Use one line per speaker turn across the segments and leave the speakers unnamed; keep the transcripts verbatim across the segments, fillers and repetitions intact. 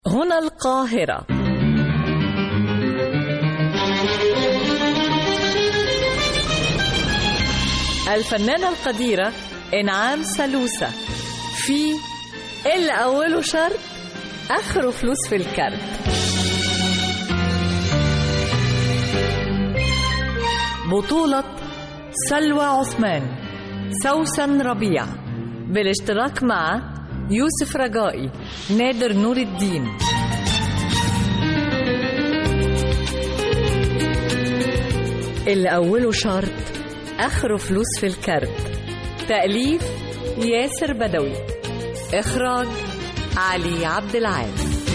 هنا القاهرة. الفنانة القديرة إنعام سالوسة في اللي أوله شرط آخره فلوس في الكارت. بطولة سلوى عثمان، سوسن ربيع، بالاشتراك مع يوسف رجائي، نادر نور الدين. اللي أوله شرط آخره فلوس في الكارت. تأليف ياسر بدوي، إخراج علي عبد العال.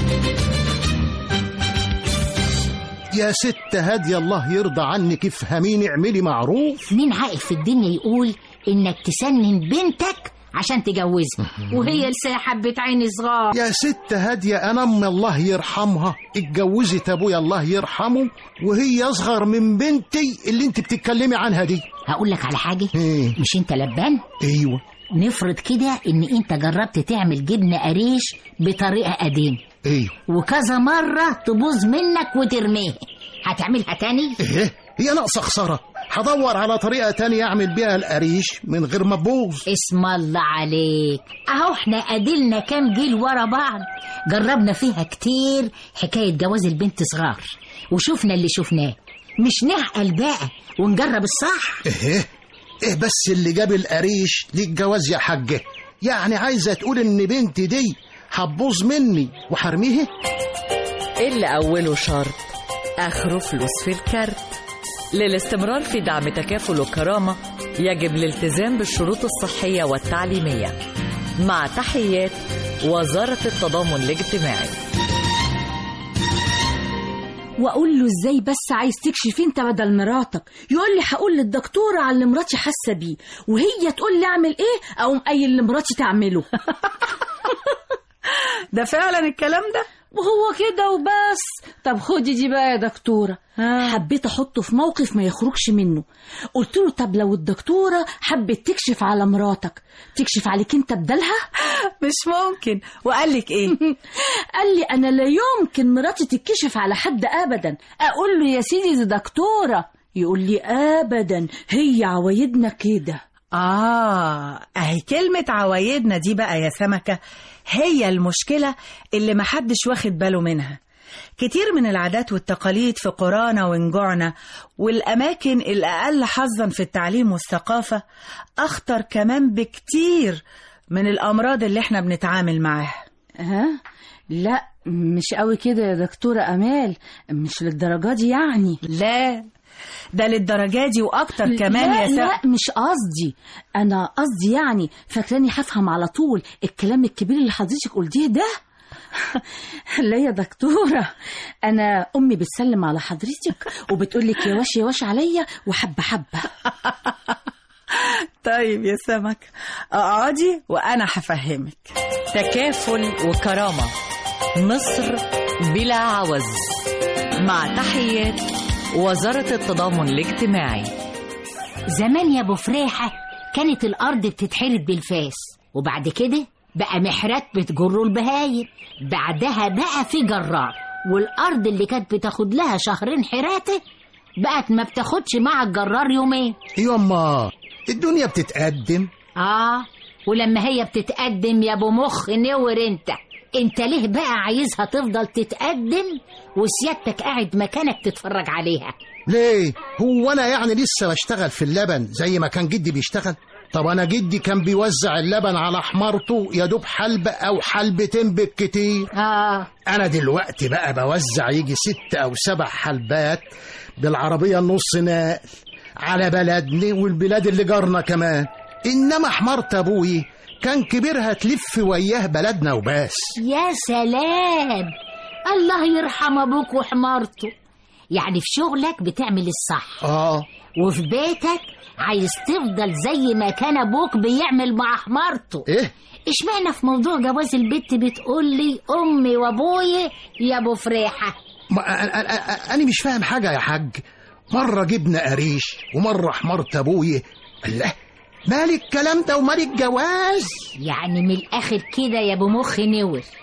يا ست هادية الله يرضى عنك افهميني، اعملي معروف.
مين عاقل في الدنيا يقول إنك تسنن بنتك عشان تجوزها وهي لسه حبة عين صغار؟
يا ست هادية أنا أم الله يرحمها اتجوزت أبويا الله يرحمه وهي أصغر من بنتي اللي انت بتتكلمي عنها دي.
هقول لك على حاجة.
ايه؟
مش انت لبان؟
ايوه.
نفرض كده ان انت جربت تعمل جبنة قريش بطريقة قديم.
ايوه.
وكذا مرة تبوظ منك وترميها، هتعملها تاني؟
ايه؟ هي ناقصة خسارة. هدور على طريقة تانية أعمل بيها القريش من غير ما تبوظ.
اسم الله عليك، اهو احنا قادلنا كام جيل ورا بعض جربنا فيها كتير حكاية جواز البنت صغار وشوفنا اللي شفناه. مش نعقل بقى ونجرب الصح؟
ايه ايه بس اللي جاب القريش للجواز يا حاجة؟ يعني عايزة تقول ان بنتي دي هتبوظ مني وحرميها؟
اللي أوله شرط آخره فلوس في الكارت. للاستمرار في دعم تكافل وكرامة يجب الالتزام بالشروط الصحية والتعليمية. مع تحيات وزارة التضامن الاجتماعي.
واقول له ازاي بس عايز تكشف انت بدل مراتك؟ يقول لي هقول للدكتوره على اللي مراتي حاسه بيه، وهي تقول لي اعمل ايه او قايل لمراتي تعمله.
ده فعلا الكلام ده؟
وهو كده وبس. طب خدي دي بقى يا دكتوره. آه. حبيت احطه في موقف ما يخرجش منه. قلت له طب لو الدكتوره حبت تكشف على مراتك تكشف عليك انت بدلها؟
مش ممكن. وقال لك ايه؟
قال لي انا لا يمكن مراتي تتكشف على حد ابدا. اقول له يا سيدي دي دكتوره، يقول لي ابدا هي عوايدنا كده.
اه اهي كلمة عوايدنا دي بقى يا سمكة هي المشكلة اللي محدش واخد باله منها. كتير من العادات والتقاليد في قرانا ونجوعنا والأماكن الأقل حظا في التعليم والثقافة أخطر كمان بكتير من الأمراض اللي احنا بنتعامل معاها.
ها؟ لا مش قوي كده يا دكتورة أمال، مش للدرجة دي يعني.
لا ده للدرجة دي وأكتر كمان
لا
يا سمكة.
لا مش قصدي، أنا قصدي يعني فاكراني هفهم على طول الكلام الكبير اللي حضرتك قلتيه ده. لا يا دكتورة، أنا أمي بتسلم على حضرتك وبتقولك يا وش يا وش عليا وحبة حبة.
طيب يا سمك اقعدي وأنا هفهمك.
تكافل وكرامة، مصر بلا عوز. مع تحيات وزارة التضامن الاجتماعي.
زمان يا ابو فريحة كانت الأرض بتتحرث بالفاس، وبعد كده بقى محرات بتجروا البهايم، بعدها بقى في جرار، والأرض اللي كانت بتاخد لها شهرين حراته بقت ما بتاخدش مع الجرار يومين.
يما الدنيا بتتقدم.
آه ولما هي بتتقدم يا ابو مخ نور انت انت ليه بقى عايزها تفضل تتقدم وسيادتك قاعد مكانك تتفرج عليها؟
ليه؟ هو أنا يعني لسه بشتغل في اللبن زي ما كان جدي بيشتغل؟ طب أنا جدي كان بيوزع اللبن على حمارته يا دوب حلبة أو حلبتين بالكتير.
آه
أنا دلوقتي بقى بوزع يجي ست أو سبع حلبات بالعربية النص نقل على بلدنا والبلاد اللي جارنا كمان. إنما حمارة أبوي كان كبيرها تلف وياه بلدنا وبس.
يا سلام، الله يرحم أبوك وحمارته. يعني في شغلك بتعمل الصح،
آه
وفي بيتك عايز تفضل زي ما كان أبوك بيعمل مع حمارته.
إيه؟
إشمعنى في موضوع جواز البت بتقول لي أمي وأبوي يا أبو فريحة؟
أنا مش فاهم حاجة يا حاج. مرة جبنا قريش ومرة حمارة أبوي. الله، مال الكلام ده ومال الجواز؟
يعني من الآخر كده يا أبو مخ نور،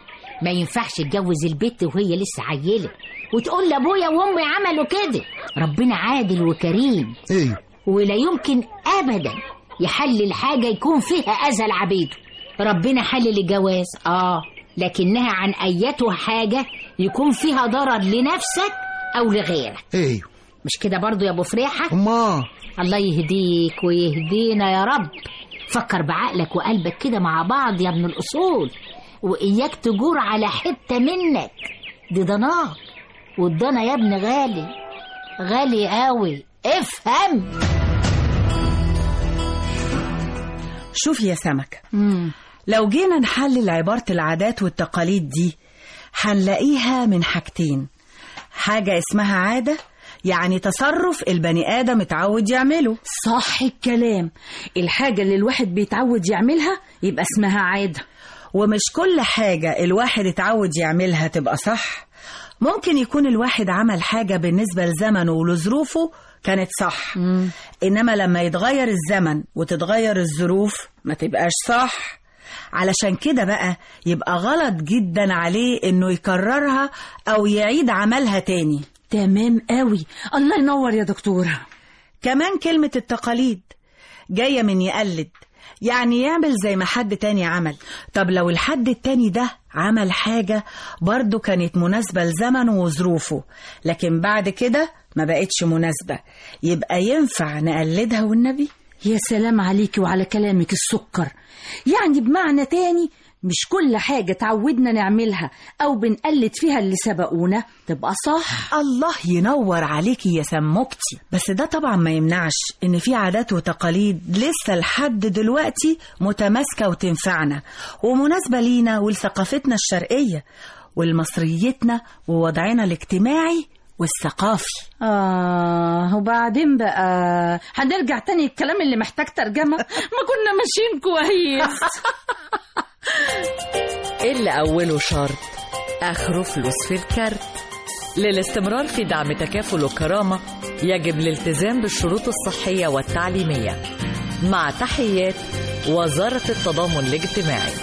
ما ينفعش تجوز البت وهي لسه عيلة وتقول لابويا وامي عملوا كده. ربنا عادل وكريم.
ايه
ولا يمكن ابدا يحلل حاجة يكون فيها اذى لعبيده. ربنا حلل الجواز اه لكنها عن ايته حاجة يكون فيها ضرر لنفسك او لغيرك.
ايه
مش كده برضو يا ابو فريحة؟
ما
الله يهديك ويهدينا يا رب. فكر بعقلك وقلبك كده مع بعض يا ابن الأصول، وإياك تجور على حتة منك، دي ضناك، والضنا يا ابن غالي غالي قوي، افهم.
شوف يا سمكة،
مم.
لو جينا نحلل عبارة العادات والتقاليد دي هنلاقيها من حاجتين. حاجة اسمها عادة، يعني تصرف البني آدم اتعود يعمله.
صح الكلام، الحاجة اللي الواحد بيتعود يعملها يبقى اسمها عادة.
ومش كل حاجة الواحد اتعود يعملها تبقى صح. ممكن يكون الواحد عمل حاجة بالنسبة لزمنه ولظروفه كانت صح،
مم.
إنما لما يتغير الزمن وتتغير الظروف ما تبقاش صح. علشان كده بقى يبقى غلط جدا عليه إنه يكررها أو يعيد عملها تاني.
تمام قوي، الله ينور يا دكتورة.
كمان كلمة التقاليد جاية من يقلد، يعني يعمل زي ما حد تاني عمل. طب لو الحد التاني ده عمل حاجة برضو كانت مناسبة لزمنه وظروفه، لكن بعد كده ما بقتش مناسبة، يبقى ينفع نقلدها والنبي؟
يا سلام عليكي وعلى كلامك السكر. يعني بمعنى تاني مش كل حاجة تعودنا نعملها أو بنقلد فيها اللي سبقونا تبقى صح.
الله ينور عليكي يا سموكتي. بس ده طبعا ما يمنعش إن في عادات وتقاليد لسه لحد دلوقتي متماسكة وتنفعنا ومناسبة لينا ولثقافتنا الشرقية ولمصريتنا ووضعنا الاجتماعي والثقافي.
آه وبعدين بقى هنرجع تاني الكلام اللي محتاج ترجمة. ما كنا ماشيين كويس.
اللي أوله شرط آخره فلوس في الكارت. للاستمرار في دعم تكافل وكرامة يجب الالتزام بالشروط الصحية والتعليمية. مع تحيات وزارة التضامن الاجتماعي.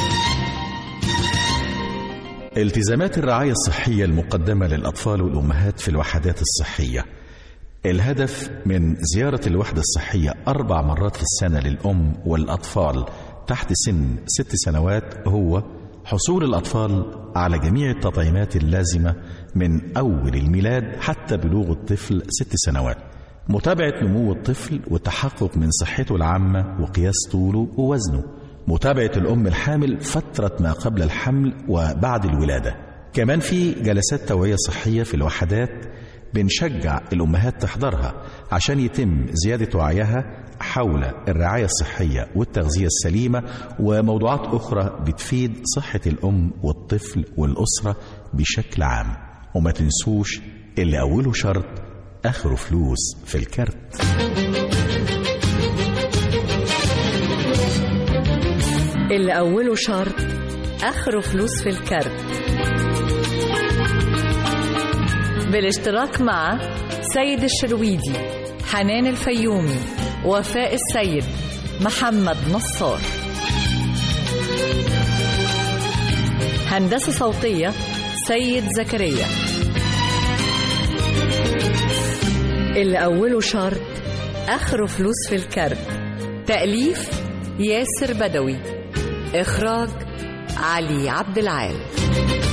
التزامات الرعاية الصحية المقدمة للأطفال والأمهات في الوحدات الصحية. الهدف من زيارة الوحدة الصحية أربع مرات في السنة للأم والأطفال تحت سن ست سنوات هو حصول الأطفال على جميع التطعيمات اللازمة من أول الميلاد حتى بلوغ الطفل ست سنوات، متابعة نمو الطفل والتحقق من صحته العامة وقياس طوله ووزنه، متابعة الأم الحامل فترة ما قبل الحمل وبعد الولادة. كمان في جلسات توعية صحية في الوحدات بنشجع الأمهات تحضرها عشان يتم زيادة وعيها حول الرعاية الصحية والتغذية السليمة وموضوعات أخرى بتفيد صحة الأم والطفل والأسرة بشكل عام. وما تنسوش اللي أوله شرط آخره فلوس في الكارت.
اللي أوله شرط آخره فلوس في الكارت، بالاشتراك مع سيد الشرويدي، حنان الفيومي، وفاء السيد، محمد نصار. هندسة صوتية سيد زكريا. اللي أوله شرط آخره فلوس في الكارت. تأليف ياسر بدوي. إخراج علي عبد العال.